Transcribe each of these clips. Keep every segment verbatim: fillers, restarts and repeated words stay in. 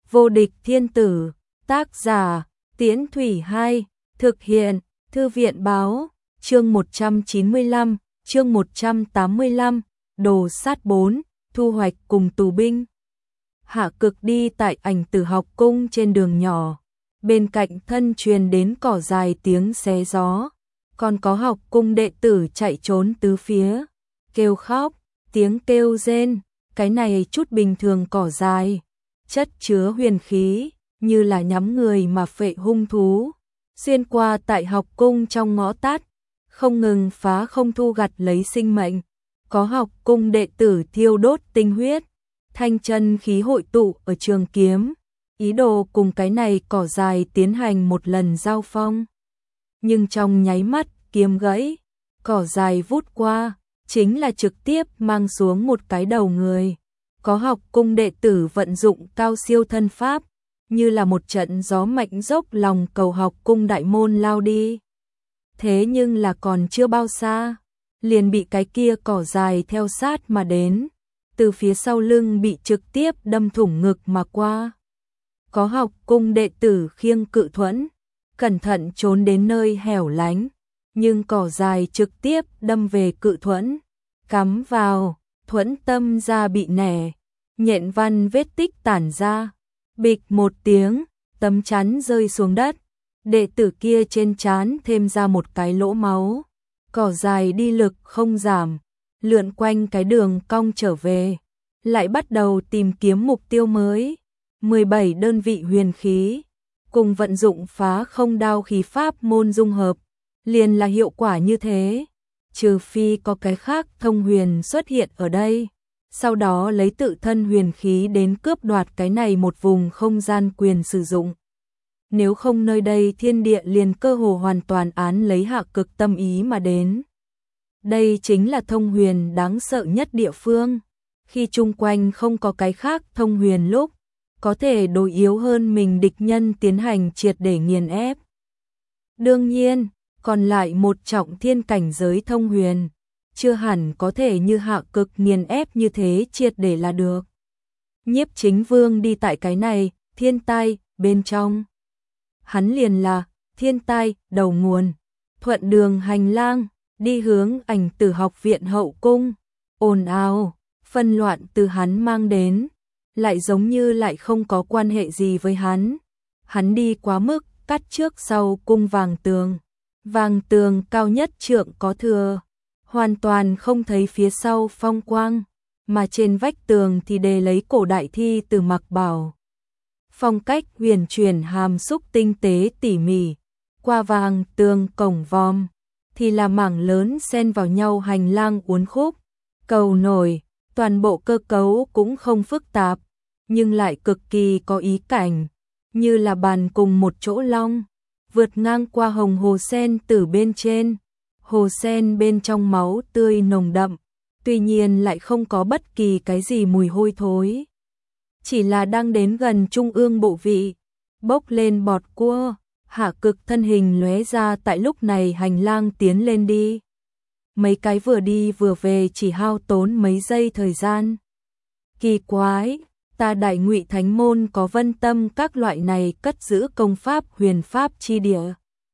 Vô địch thiên tử, tác giả, Tiễn Thủy Hai, thực hiện, Thư viện báo, chương một trăm chín mươi lăm, chương một trăm tám mươi lăm, đồ sát bốn, thu hoạch cùng tù binh. Hạ Cực đi tại Ảnh Tử học cung trên đường nhỏ, bên cạnh thân truyền đến cỏ dài tiếng xé gió, còn có học cung đệ tử chạy trốn tứ phía, kêu khóc, tiếng kêu rên, cái này chút bình thường cỏ dài, chất chứa huyền khí, như là nhắm người mà phệ hung thú, xuyên qua tại học cung trong ngõ tắt, không ngừng phá không thu gặt lấy sinh mệnh, có học cung đệ tử thiêu đốt tinh huyết, thanh chân khí hội tụ ở trường kiếm, ý đồ cùng cái này cỏ dài tiến hành một lần giao phong. Nhưng trong nháy mắt kiếm gãy, cỏ dài vút qua, chính là trực tiếp mang xuống một cái đầu người. Có học cung đệ tử vận dụng cao siêu thân pháp, như là một trận gió mạnh dốc lòng cầu học cung đại môn lao đi. Thế nhưng là còn chưa bao xa, liền bị cái kia cỏ dài theo sát mà đến, từ phía sau lưng bị trực tiếp đâm thủng ngực mà qua. Có học cung đệ tử khiêng cự thuẫn, cẩn thận trốn đến nơi hẻo lánh, nhưng cỏ dài trực tiếp đâm về cự thuẫn, cắm vào, thuẫn tâm ra bị nẻ, nhện văn vết tích tản ra, bịch một tiếng, tấm chắn rơi xuống đất, đệ tử kia trên trán thêm ra một cái lỗ máu, cỏ dài đi lực không giảm, lượn quanh cái đường cong trở về, lại bắt đầu tìm kiếm mục tiêu mới, mười bảy đơn vị huyền khí, cùng vận dụng phá không đao khí pháp môn dung hợp, liền là hiệu quả như thế, trừ phi có cái khác thông huyền xuất hiện ở đây, sau đó lấy tự thân huyền khí đến cướp đoạt cái này một vùng không gian quyền sử dụng. Nếu không nơi đây thiên địa liền cơ hồ hoàn toàn án lấy Hạ Cực tâm ý mà đến. Đây chính là thông huyền đáng sợ nhất địa phương, khi chung quanh không có cái khác thông huyền lúc, có thể đối yếu hơn mình địch nhân tiến hành triệt để nghiền ép. Đương nhiên, còn lại một trọng thiên cảnh giới thông huyền, chưa hẳn có thể như Hạ Cực nghiền ép như thế triệt để là được. Nhiếp Chính Vương đi tại cái này, thiên tai, bên trong. Hắn liền là, thiên tai, đầu nguồn, thuận đường hành lang, đi hướng Ảnh Tử học viện hậu cung, ồn ào, phân loạn từ hắn mang đến, lại giống như lại không có quan hệ gì với hắn. Hắn đi quá mức, cắt trước sau cung vàng tường, vàng tường cao nhất trượng có thừa, hoàn toàn không thấy phía sau phong quang, mà trên vách tường thì đề lấy cổ đại thi từ mặc bảo. Phong cách huyền chuyển hàm xúc tinh tế tỉ mỉ, qua vàng tường cổng vòm, thì là mảng lớn xen vào nhau hành lang uốn khúc, cầu nổi, toàn bộ cơ cấu cũng không phức tạp, nhưng lại cực kỳ có ý cảnh, như là bàn cùng một chỗ long, vượt ngang qua hồng hồ sen từ bên trên, hồ sen bên trong máu tươi nồng đậm, tuy nhiên lại không có bất kỳ cái gì mùi hôi thối. Chỉ là đang đến gần trung ương bộ vị, bốc lên bọt cua, Hạ Cực thân hình lóe ra tại lúc này hành lang tiến lên đi. Mấy cái vừa đi vừa về chỉ hao tốn mấy giây thời gian. Kỳ quái, ta Đại Ngụy Thánh môn có Vân Tâm các loại này cất giữ công pháp huyền pháp chi địa.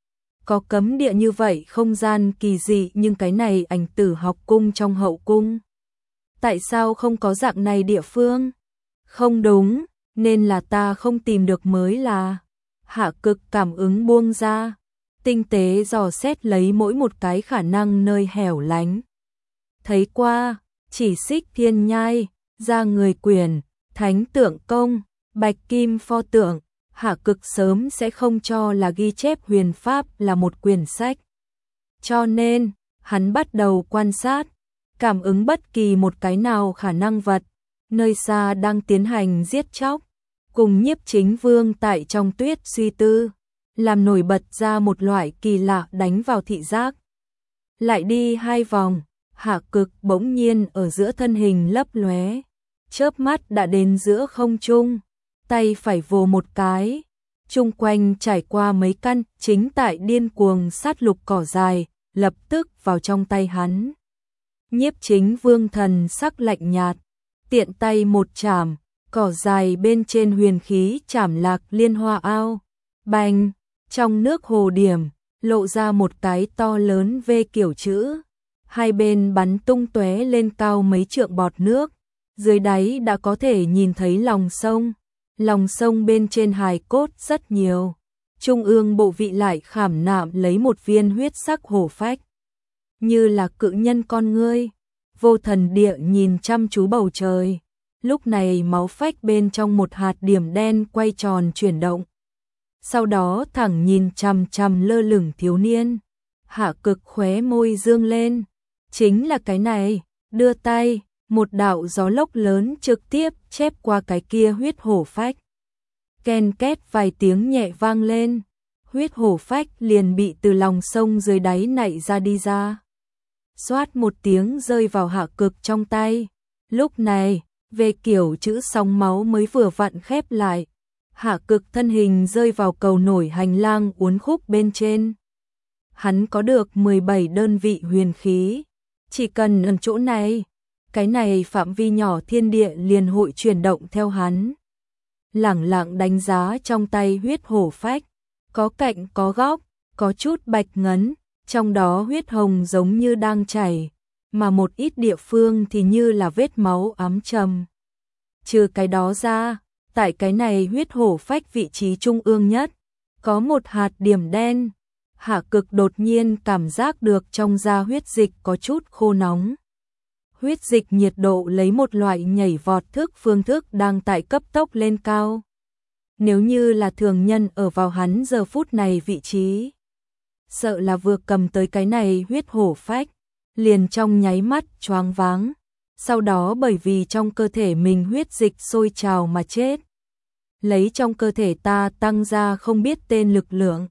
Có cấm địa như vậy không gian kỳ dị, nhưng cái này Ảnh Tử học cung trong hậu cung. Tại sao không có dạng này địa phương? Không đúng, nên là ta không tìm được mới là. Hạ Cực cảm ứng buông ra, tinh tế dò xét lấy mỗi một cái khả năng nơi hẻo lánh. Thấy qua, chỉ xích thiên nhai, ra người quyền, thánh tượng công, bạch kim pho tượng, Hạ Cực sớm sẽ không cho là ghi chép huyền pháp là một quyển sách. Cho nên, hắn bắt đầu quan sát, cảm ứng bất kỳ một cái nào khả năng vật, nơi xa đang tiến hành giết chóc, cùng Nhiếp Chính Vương tại trong tuyết suy tư, làm nổi bật ra một loại kỳ lạ đánh vào thị giác. Lại đi hai vòng, Hạ Cực bỗng nhiên ở giữa thân hình lấp lóe, chớp mắt đã đến giữa không trung, tay phải vồ một cái, chung quanh trải qua mấy căn chính tại điên cuồng sát lục cỏ dài, lập tức vào trong tay hắn. Nhiếp Chính Vương thần sắc lạnh nhạt, tiện tay một chảm, cỏ dài bên trên huyền khí chảm lạc liên hoa ao. Bành, trong nước hồ điểm, lộ ra một cái to lớn V kiểu chữ. Hai bên bắn tung tóe lên cao mấy trượng bọt nước. Dưới đáy đã có thể nhìn thấy lòng sông. Lòng sông bên trên hài cốt rất nhiều. Trung ương bộ vị lại khảm nạm lấy một viên huyết sắc hổ phách. Như là cự nhân con ngươi. Vô Thần Địa nhìn chăm chú bầu trời. Lúc này máu phách bên trong một hạt điểm đen quay tròn chuyển động. Sau đó thẳng nhìn chằm chằm lơ lửng thiếu niên. Hạ Cực khóe môi dương lên. Chính là cái này, đưa tay, một đạo gió lốc lớn trực tiếp chép qua cái kia huyết hổ phách. Ken két vài tiếng nhẹ vang lên, huyết hổ phách liền bị từ lòng sông dưới đáy nảy ra đi ra. Xoát một tiếng rơi vào Hạ Cực trong tay. Lúc này, về kiểu chữ sóng máu mới vừa vặn khép lại. Hạ Cực thân hình rơi vào cầu nổi hành lang uốn khúc bên trên. Hắn có được mười bảy đơn vị huyền khí. Chỉ cần ở chỗ này, cái này phạm vi nhỏ thiên địa liền hội chuyển động theo hắn. Lẳng lặng đánh giá trong tay huyết hổ phách, có cạnh có góc, có chút bạch ngấn, trong đó huyết hồng giống như đang chảy, mà một ít địa phương thì như là vết máu ám trầm. Trừ cái đó ra, tại cái này huyết hổ phách vị trí trung ương nhất, có một hạt điểm đen. Hạ Cực đột nhiên cảm giác được trong da huyết dịch có chút khô nóng. Huyết dịch nhiệt độ lấy một loại nhảy vọt thức phương thức đang tại cấp tốc lên cao. Nếu như là thường nhân ở vào hắn giờ phút này vị trí, sợ là vừa cầm tới cái này huyết hổ phách, liền trong nháy mắt choáng váng, sau đó bởi vì trong cơ thể mình huyết dịch sôi trào mà chết. Lấy trong cơ thể ta tăng ra không biết tên lực lượng.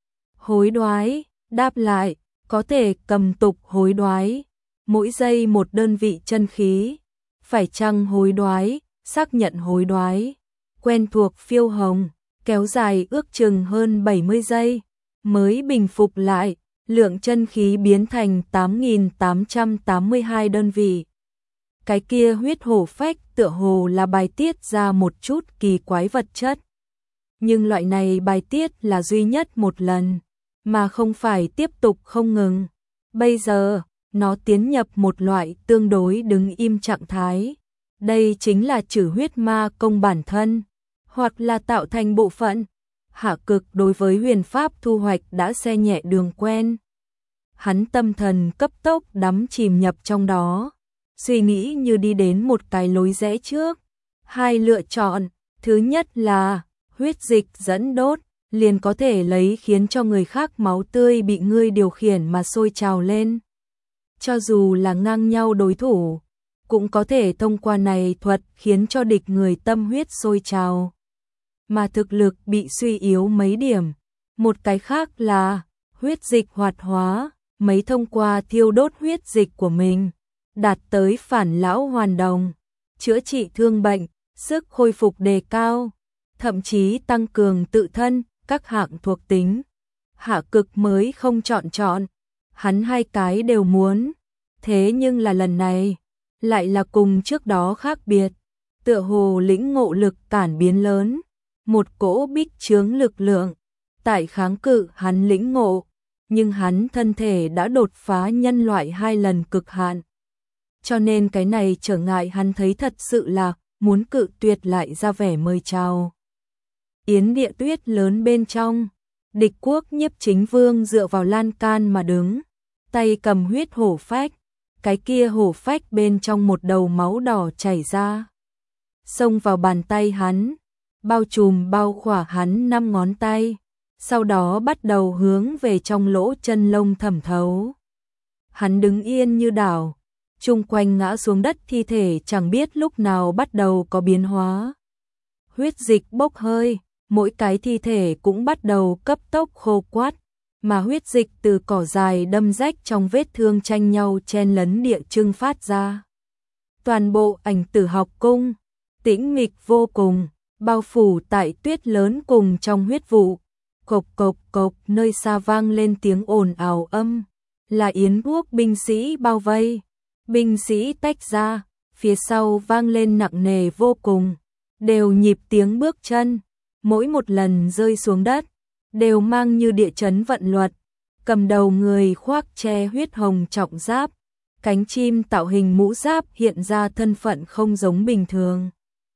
Hối đoái, đáp lại, có thể cầm tục hối đoái, mỗi giây một đơn vị chân khí, phải chăng hối đoái, xác nhận hối đoái, quen thuộc phiêu hồng, kéo dài ước chừng hơn bảy mươi giây, mới bình phục lại, lượng chân khí biến thành tám nghìn tám trăm tám mươi hai đơn vị. Cái kia huyết hổ phách tựa hồ là bài tiết ra một chút kỳ quái vật chất. Nhưng loại này bài tiết là duy nhất một lần, mà không phải tiếp tục không ngừng. Bây giờ, nó tiến nhập một loại tương đối đứng im trạng thái. Đây chính là trừ huyết ma công bản thân, hoặc là tạo thành bộ phận. Hạ Cực đối với huyền pháp thu hoạch đã xe nhẹ đường quen. Hắn tâm thần cấp tốc đắm chìm nhập trong đó, suy nghĩ như đi đến một cái lối rẽ trước. Hai lựa chọn, thứ nhất là huyết dịch dẫn đốt, liền có thể lấy khiến cho người khác máu tươi bị ngươi điều khiển mà sôi trào lên. Cho dù là ngang nhau đối thủ, cũng có thể thông qua này thuật khiến cho địch người tâm huyết sôi trào, mà thực lực bị suy yếu mấy điểm. Một cái khác là huyết dịch hoạt hóa, mấy thông qua thiêu đốt huyết dịch của mình, đạt tới phản lão hoàn đồng, chữa trị thương bệnh, sức khôi phục đề cao, thậm chí tăng cường tự thân, các hạng thuộc tính. Hạ Cực mới không chọn chọn, hắn hai cái đều muốn. Thế nhưng là lần này, lại là cùng trước đó khác biệt, tựa hồ lĩnh ngộ lực cản biến lớn, một cỗ bích chướng lực lượng, tại kháng cự hắn lĩnh ngộ, nhưng hắn thân thể đã đột phá nhân loại hai lần cực hạn. Cho nên cái này trở ngại hắn thấy thật sự là muốn cự tuyệt lại ra vẻ mời chào. Yến Địa Tuyết lớn bên trong, địch quốc Nhiếp Chính Vương dựa vào lan can mà đứng, tay cầm huyết hổ phách, cái kia hổ phách bên trong một đầu máu đỏ chảy ra, xông vào bàn tay hắn, bao trùm bao khỏa hắn năm ngón tay, sau đó bắt đầu hướng về trong lỗ chân lông thẩm thấu. Hắn đứng yên như đảo, chung quanh ngã xuống đất thi thể chẳng biết lúc nào bắt đầu có biến hóa. Huyết dịch bốc hơi, mỗi cái thi thể cũng bắt đầu cấp tốc khô quắt, mà huyết dịch từ cỏ dài đâm rách trong vết thương tranh nhau chen lấn địa trưng phát ra. Toàn bộ Ảnh Tử học cung, tĩnh mịch vô cùng, bao phủ tại tuyết lớn cùng trong huyết vụ. Cộc cộc cộc, nơi xa vang lên tiếng ồn ào âm, là Yến quốc binh sĩ bao vây. Binh sĩ tách ra, phía sau vang lên nặng nề vô cùng. đều nhịp tiếng bước chân, mỗi một lần rơi xuống đất, đều mang như địa chấn vận luật, cầm đầu người khoác che huyết hồng trọng giáp, cánh chim tạo hình mũ giáp hiện ra thân phận không giống bình thường.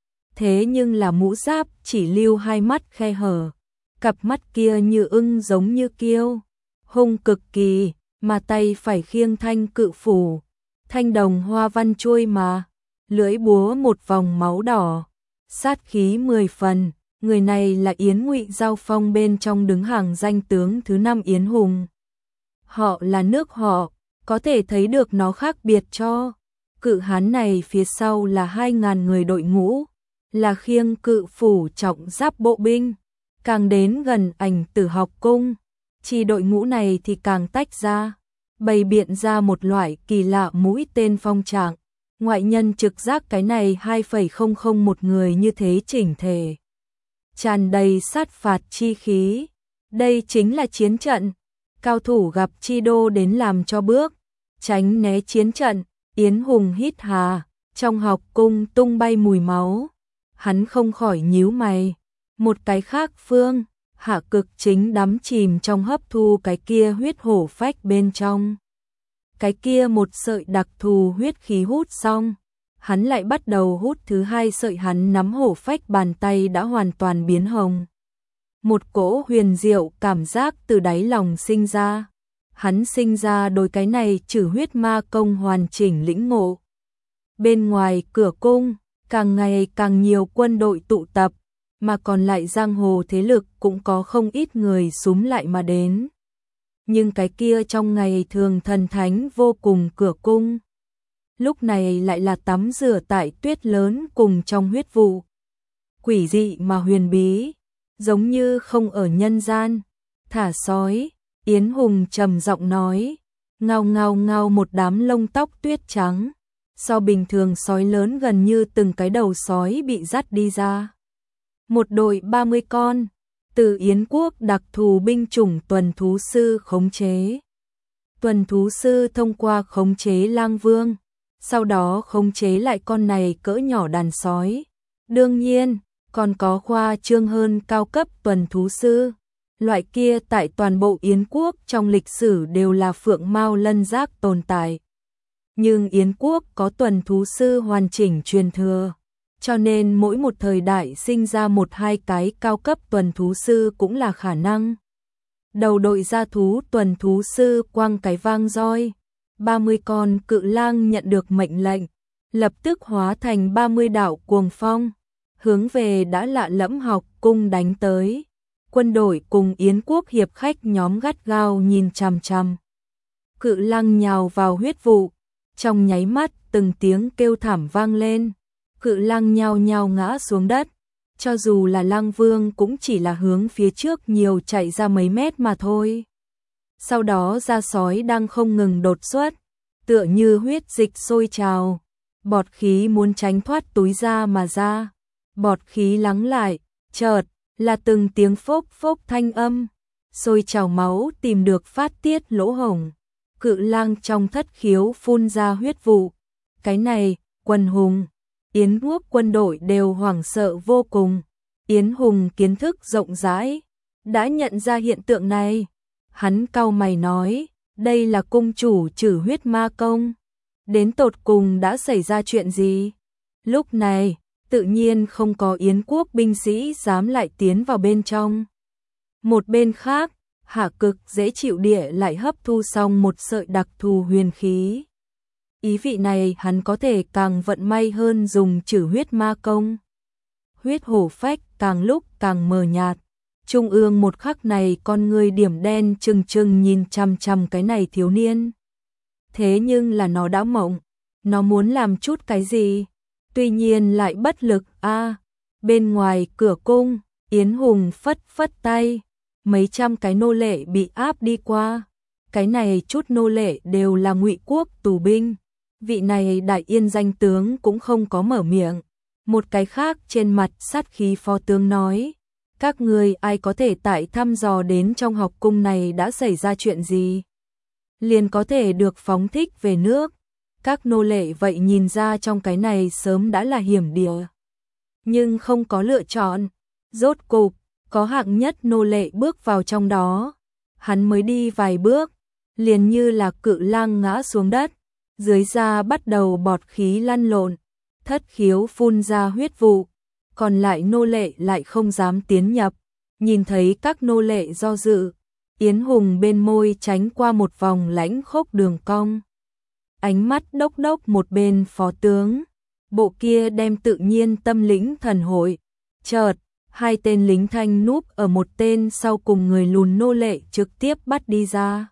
Thế nhưng là mũ giáp chỉ lưu hai mắt khe hở, cặp mắt kia như ưng giống như kiêu, hung cực kỳ, mà tay phải khiêng thanh cự phủ, thanh đồng hoa văn chuôi mà, lưỡi búa một vòng máu đỏ, sát khí mười phần. Người này là Yến Ngụy Giao Phong bên trong đứng hàng danh tướng thứ năm Yến Hùng. Họ là nước họ, có thể thấy được nó khác biệt cho. Cự hán này phía sau là hai ngàn người đội ngũ, là khiêng cự phủ trọng giáp bộ binh, càng đến gần Ảnh Tử học cung, chỉ đội ngũ này thì càng tách ra, bày biện ra một loại kỳ lạ mũi tên phong trạng. Ngoại nhân trực giác cái này hai phẩy không không một người như thế chỉnh thể, tràn đầy sát phạt chi khí. Đây chính là chiến trận, cao thủ gặp chi đô đến làm cho bước, tránh né chiến trận. Yến Hùng hít hà, trong học cung tung bay mùi máu, hắn không khỏi nhíu mày. Một cái khác phương, Hạ Cực chính đắm chìm trong hấp thu cái kia huyết hổ phách bên trong. Cái kia một sợi đặc thù huyết khí hút xong, hắn lại bắt đầu hút thứ hai sợi, hắn nắm hổ phách bàn tay đã hoàn toàn biến hồng. Một cỗ huyền diệu cảm giác từ đáy lòng sinh ra. Hắn sinh ra đôi cái này trừ huyết ma công hoàn chỉnh lĩnh ngộ. Bên ngoài cửa cung, càng ngày càng nhiều quân đội tụ tập, mà còn lại giang hồ thế lực cũng có không ít người súm lại mà đến. Nhưng cái kia trong ngày thường thần thánh vô cùng cửa cung, lúc này lại là tắm rửa tại tuyết lớn cùng trong huyết vụ. Quỷ dị mà huyền bí, giống như không ở nhân gian. Thả sói, Yến Hùng trầm giọng nói, ngao ngao ngao một đám lông tóc tuyết trắng, so bình thường sói lớn gần như từng cái đầu sói bị dắt đi ra. Một đội ba mươi con, từ Yến quốc đặc thù binh chủng tuần thú sư khống chế. Tuần thú sư thông qua khống chế lang vương, sau đó khống chế lại con này cỡ nhỏ đàn sói. Đương nhiên, còn có khoa trương hơn cao cấp tuần thú sư. Loại kia tại toàn bộ Yến quốc trong lịch sử đều là phượng mao lân giác tồn tại. Nhưng Yến quốc có tuần thú sư hoàn chỉnh truyền thừa, cho nên mỗi một thời đại sinh ra một hai cái cao cấp tuần thú sư cũng là khả năng. Đầu đội gia thú tuần thú sư quăng cái vang roi, ba mươi con cự lang nhận được mệnh lệnh, lập tức hóa thành ba mươi đạo cuồng phong, hướng về đã lạ lẫm học cung đánh tới. Quân đội cùng Yến quốc hiệp khách nhóm gắt gao nhìn chằm chằm. Cự lang nhào vào huyết vụ, trong nháy mắt từng tiếng kêu thảm vang lên. Cự lang nhao nhao ngã xuống đất, cho dù là lang vương cũng chỉ là hướng phía trước nhiều chạy ra mấy mét mà thôi. Sau đó da sói đang không ngừng đột xuất, tựa như huyết dịch sôi trào, bọt khí muốn tránh thoát túi da mà ra. Bọt khí lắng lại, chợt là từng tiếng phốc phốc thanh âm, sôi trào máu tìm được phát tiết lỗ hổng. Cự lang trong thất khiếu phun ra huyết vụ. Cái này, Quân Hùng, Yến quốc quân đội đều hoảng sợ vô cùng. Yến Hùng kiến thức rộng rãi, đã nhận ra hiện tượng này. Hắn cau mày nói, đây là cung chủ trừ huyết ma công. Đến tột cùng đã xảy ra chuyện gì? Lúc này, tự nhiên không có Yến quốc binh sĩ dám lại tiến vào bên trong. Một bên khác, Hạ Cực dễ chịu địa lại hấp thu xong một sợi đặc thù huyền khí. Ý vị này hắn có thể càng vận may hơn dùng trừ huyết ma công. Huyết hổ phách càng lúc càng mờ nhạt. Trung ương một khắc này con người điểm đen trừng trừng nhìn chằm chằm cái này thiếu niên. Thế nhưng là nó đã mộng, nó muốn làm chút cái gì, tuy nhiên lại bất lực. A, à, bên ngoài cửa cung, Yến Hùng phất phất tay, mấy trăm cái nô lệ bị áp đi qua. Cái này chút nô lệ đều là Ngụy quốc tù binh. Vị này đại yên danh tướng cũng không có mở miệng. Một cái khác trên mặt sát khí phó tướng nói, các người ai có thể tại thăm dò đến trong học cung này đã xảy ra chuyện gì, liền có thể được phóng thích về nước. Các nô lệ vậy nhìn ra trong cái này sớm đã là hiểm địa. nhưng không có lựa chọn. Rốt cục, có hạng nhất nô lệ bước vào trong đó. Hắn mới đi vài bước, liền như là cự lang ngã xuống đất, dưới da bắt đầu bọt khí lăn lộn, thất khiếu phun ra huyết vụ, còn lại nô lệ lại không dám tiến nhập. Nhìn thấy các nô lệ do dự, Yến Hùng bên môi tránh qua một vòng lãnh khốc đường cong. Ánh mắt đốc đốc một bên phó tướng, bộ kia đem tự nhiên tâm lĩnh thần hội. Chợt, hai tên lính thanh núp ở một tên sau cùng người lùn nô lệ trực tiếp bắt đi ra.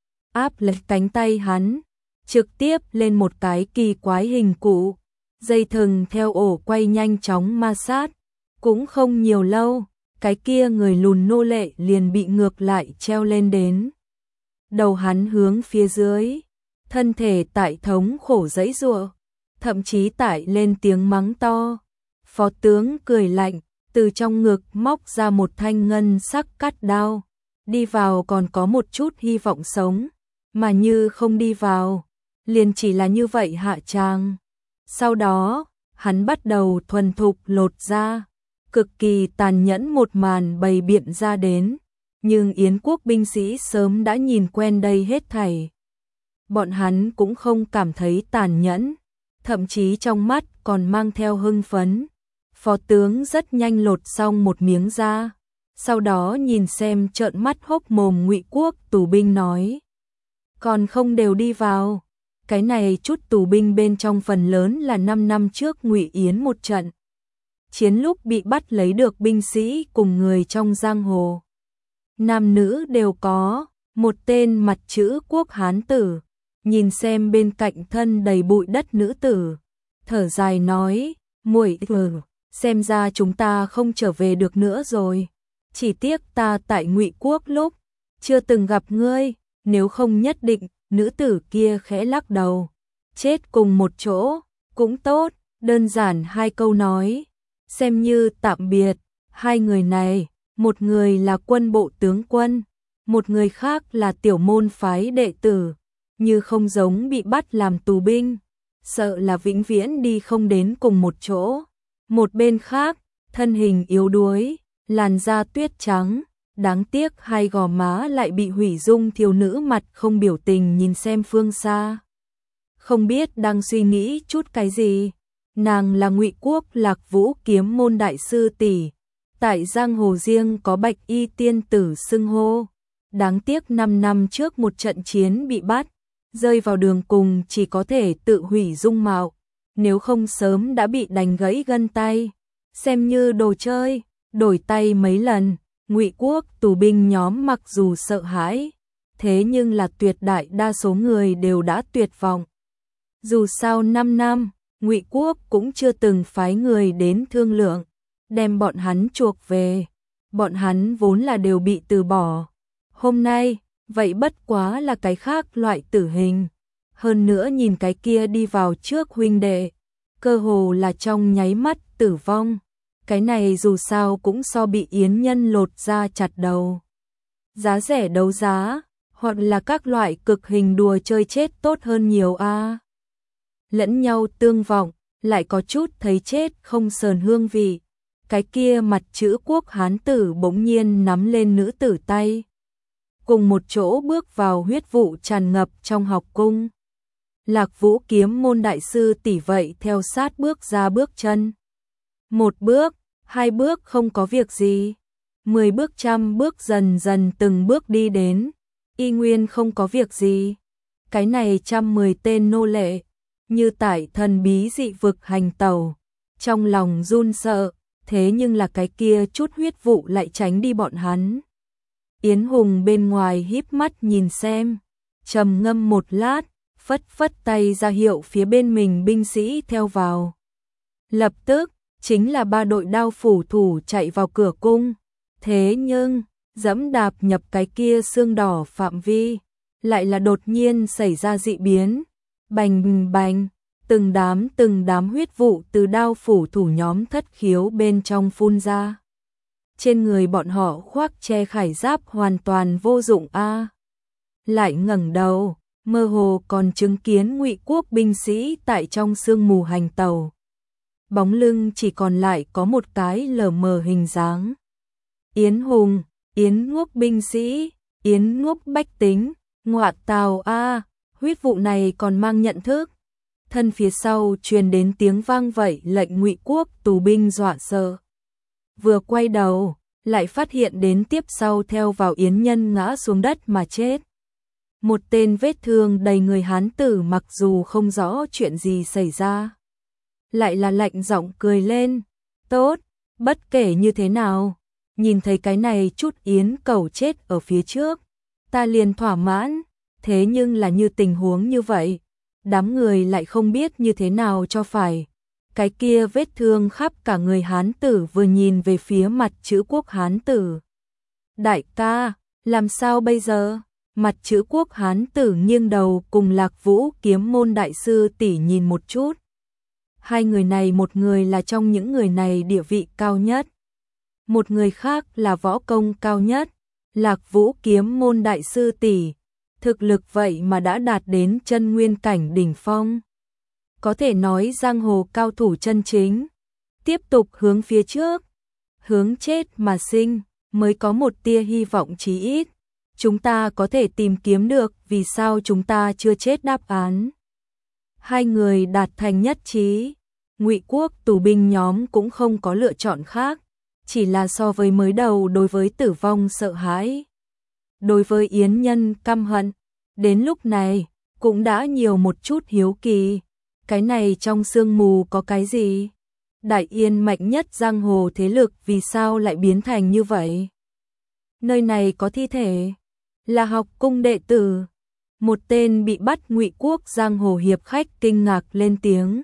Áp lệch cánh tay hắn, trực tiếp lên một cái kỳ quái hình cụ, dây thừng theo ổ quay nhanh chóng ma sát, cũng không nhiều lâu, cái kia người lùn nô lệ liền bị ngược lại treo lên đến. Đầu hắn hướng phía dưới, thân thể tại thống khổ giãy giụa, thậm chí tải lên tiếng mắng to. Phó tướng cười lạnh, từ trong ngực móc ra một thanh ngân sắc cắt đao, đi vào còn có một chút hy vọng sống, mà như không đi vào, liền chỉ là như vậy hạ tràng. Sau đó, hắn bắt đầu thuần thục lột ra, cực kỳ tàn nhẫn một màn bày biện ra đến, nhưng Yến quốc binh sĩ sớm đã nhìn quen đây hết thảy. Bọn hắn cũng không cảm thấy tàn nhẫn, thậm chí trong mắt còn mang theo hưng phấn. Phó tướng rất nhanh lột xong một miếng da, sau đó nhìn xem trợn mắt hốc mồm Ngụy quốc tù binh nói: còn không đều đi vào. Cái này chút tù binh bên trong phần lớn là năm năm trước Ngụy Yến một trận chiến lúc bị bắt lấy được binh sĩ cùng người trong giang hồ. Nam nữ đều có, một tên mặt chữ quốc hán tử, nhìn xem bên cạnh thân đầy bụi đất nữ tử, thở dài nói: muội ừ, xem ra chúng ta không trở về được nữa rồi. Chỉ tiếc ta tại Ngụy quốc lúc chưa từng gặp ngươi, nếu không nhất định. Nữ tử kia khẽ lắc đầu, chết cùng một chỗ cũng tốt, đơn giản hai câu nói, xem như tạm biệt. Hai người này, một người là quân bộ tướng quân, một người khác là tiểu môn phái đệ tử, như không giống bị bắt làm tù binh, sợ là vĩnh viễn đi không đến cùng một chỗ. Một bên khác, thân hình yếu đuối, làn da tuyết trắng, đáng tiếc hai gò má lại bị hủy dung thiếu nữ mặt không biểu tình nhìn xem phương xa. Không biết đang suy nghĩ chút cái gì. Nàng là Ngụy quốc Lạc Vũ kiếm môn đại sư tỷ, tại giang hồ riêng có Bạch y tiên tử xưng hô. Đáng tiếc năm năm trước một trận chiến bị bắt, rơi vào đường cùng chỉ có thể tự hủy dung mạo, nếu không sớm đã bị đánh gãy gân tay, xem như đồ chơi, đổi tay mấy lần. Ngụy quốc tù binh nhóm mặc dù sợ hãi, thế nhưng là tuyệt đại đa số người đều đã tuyệt vọng. Dù sao năm năm, Ngụy quốc cũng chưa từng phái người đến thương lượng, đem bọn hắn chuộc về. Bọn hắn vốn là đều bị từ bỏ. Hôm nay, vậy bất quá là cái khác loại tử hình. Hơn nữa nhìn cái kia đi vào trước huynh đệ, cơ hồ là trong nháy mắt tử vong. Cái này dù sao cũng so bị Yến nhân lột da chặt đầu. Giá rẻ đấu giá, hoặc là các loại cực hình đùa chơi chết tốt hơn nhiều a. À. Lẫn nhau tương vọng, lại có chút thấy chết không sờn hương vị. Cái kia mặt chữ quốc hán tử bỗng nhiên nắm lên nữ tử tay, cùng một chỗ bước vào huyết vụ tràn ngập trong học cung. Lạc Vũ kiếm môn đại sư tỷ vậy theo sát bước ra bước chân. Một bước, hai bước không có việc gì, mười bước trăm bước dần dần từng bước đi đến, y nguyên không có việc gì. Cái này trăm mười tên nô lệ, như tại thần bí dị vực hành tẩu, trong lòng run sợ, thế nhưng là cái kia chút huyết vụ lại tránh đi bọn hắn. Yến Hùng bên ngoài híp mắt nhìn xem, trầm ngâm một lát, phất phất tay ra hiệu phía bên mình binh sĩ theo vào. Lập tức, chính là ba đội đao phủ thủ chạy vào cửa cung. Thế nhưng, dẫm đạp nhập cái kia xương đỏ phạm vi, lại là đột nhiên xảy ra dị biến. Bành bành, từng đám từng đám huyết vụ từ đao phủ thủ nhóm thất khiếu bên trong phun ra. Trên người bọn họ khoác che khải giáp hoàn toàn vô dụng a. À. Lại ngẩng đầu, mơ hồ còn chứng kiến Ngụy quốc binh sĩ tại trong sương mù hành tàu. bóng lưng chỉ còn lại có một cái lờ mờ hình dáng. Yến Hùng, Yến Ngốc binh sĩ, Yến Ngốc bách tính, ngọa tào a, huyết vụ này còn mang nhận thức. Thân phía sau truyền đến tiếng vang vậy lệnh Ngụy Quốc tù binh dọa sợ. Vừa quay đầu, lại phát hiện đến tiếp sau theo vào Yến Nhân ngã xuống đất mà chết. Một tên vết thương đầy người hán tử mặc dù không rõ chuyện gì xảy ra, lại là lạnh giọng cười lên, tốt, bất kể như thế nào, nhìn thấy cái này chút Yến Cẩu chết ở phía trước, ta liền thỏa mãn, thế nhưng là như tình huống như vậy, đám người lại không biết như thế nào cho phải. Cái kia vết thương khắp cả người hán tử vừa nhìn về phía mặt chữ quốc hán tử. Đại ca, làm sao bây giờ? Mặt chữ quốc hán tử nghiêng đầu cùng Lạc Vũ kiếm môn đại sư tỷ nhìn một chút. Hai người này một người là trong những người này địa vị cao nhất. Một người khác là võ công cao nhất. Lạc Vũ kiếm môn đại sư tỷ, thực lực vậy mà đã đạt đến chân nguyên cảnh đỉnh phong. Có thể nói giang hồ cao thủ chân chính. Tiếp tục hướng phía trước, hướng chết mà sinh, mới có một tia hy vọng chí ít. Chúng ta có thể tìm kiếm được vì sao chúng ta chưa chết đáp án. Hai người đạt thành nhất trí. Ngụy Quốc tù binh nhóm cũng không có lựa chọn khác, chỉ là so với mới đầu đối với tử vong sợ hãi, đối với Yến Nhân căm hận, đến lúc này cũng đã nhiều một chút hiếu kỳ. Cái này trong sương mù có cái gì? Đại Yên mạnh nhất giang hồ thế lực vì sao lại biến thành như vậy? Nơi này có thi thể, là học cung đệ tử. Một tên bị bắt Ngụy Quốc giang hồ hiệp khách kinh ngạc lên tiếng.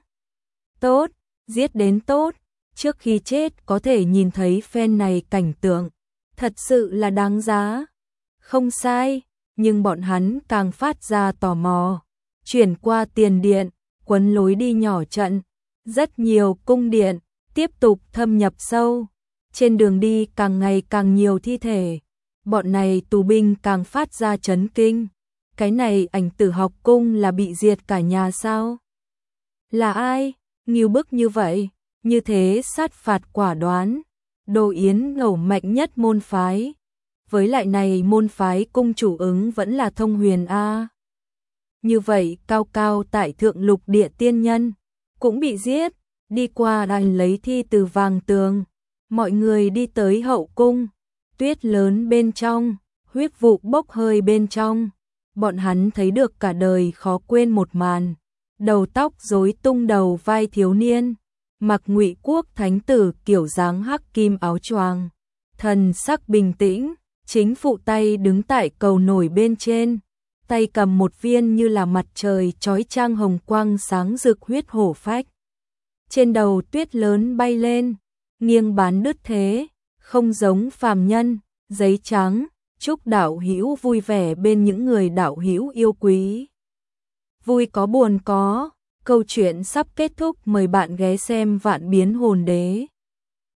Tốt, giết đến tốt, trước khi chết có thể nhìn thấy phen này cảnh tượng, thật sự là đáng giá. Không sai, nhưng bọn hắn càng phát ra tò mò. Chuyển qua tiền điện, quấn lối đi nhỏ trận, rất nhiều cung điện, tiếp tục thâm nhập sâu. Trên đường đi càng ngày càng nhiều thi thể, bọn này tù binh càng phát ra chấn kinh. Cái này Ảnh Tử học cung là bị diệt cả nhà sao? Là ai? Ngưu bức như vậy, như thế sát phạt quả đoán. Đồ Yến ngầu mạnh nhất môn phái. Với lại này môn phái cung chủ ứng vẫn là Thông Huyền A. Như vậy cao cao tại thượng lục địa tiên nhân cũng bị giết, đi qua đành lấy thi từ vàng tường. Mọi người đi tới hậu cung, tuyết lớn bên trong, huyết vụ bốc hơi bên trong. Bọn hắn thấy được cả đời khó quên một màn, đầu tóc rối tung đầu vai thiếu niên, mặc Ngụy Quốc thánh tử kiểu dáng hắc kim áo choàng, thần sắc bình tĩnh, chính phụ tay đứng tại cầu nổi bên trên, tay cầm một viên như là mặt trời chói chang hồng quang sáng rực huyết hổ phách. Trên đầu tuyết lớn bay lên, nghiêng bán đứt thế, không giống phàm nhân, giấy trắng, chúc đạo hữu vui vẻ bên những người đạo hữu yêu quý. Vui có buồn có, câu chuyện sắp kết thúc, mời bạn ghé xem Vạn Biến Hồn Đế.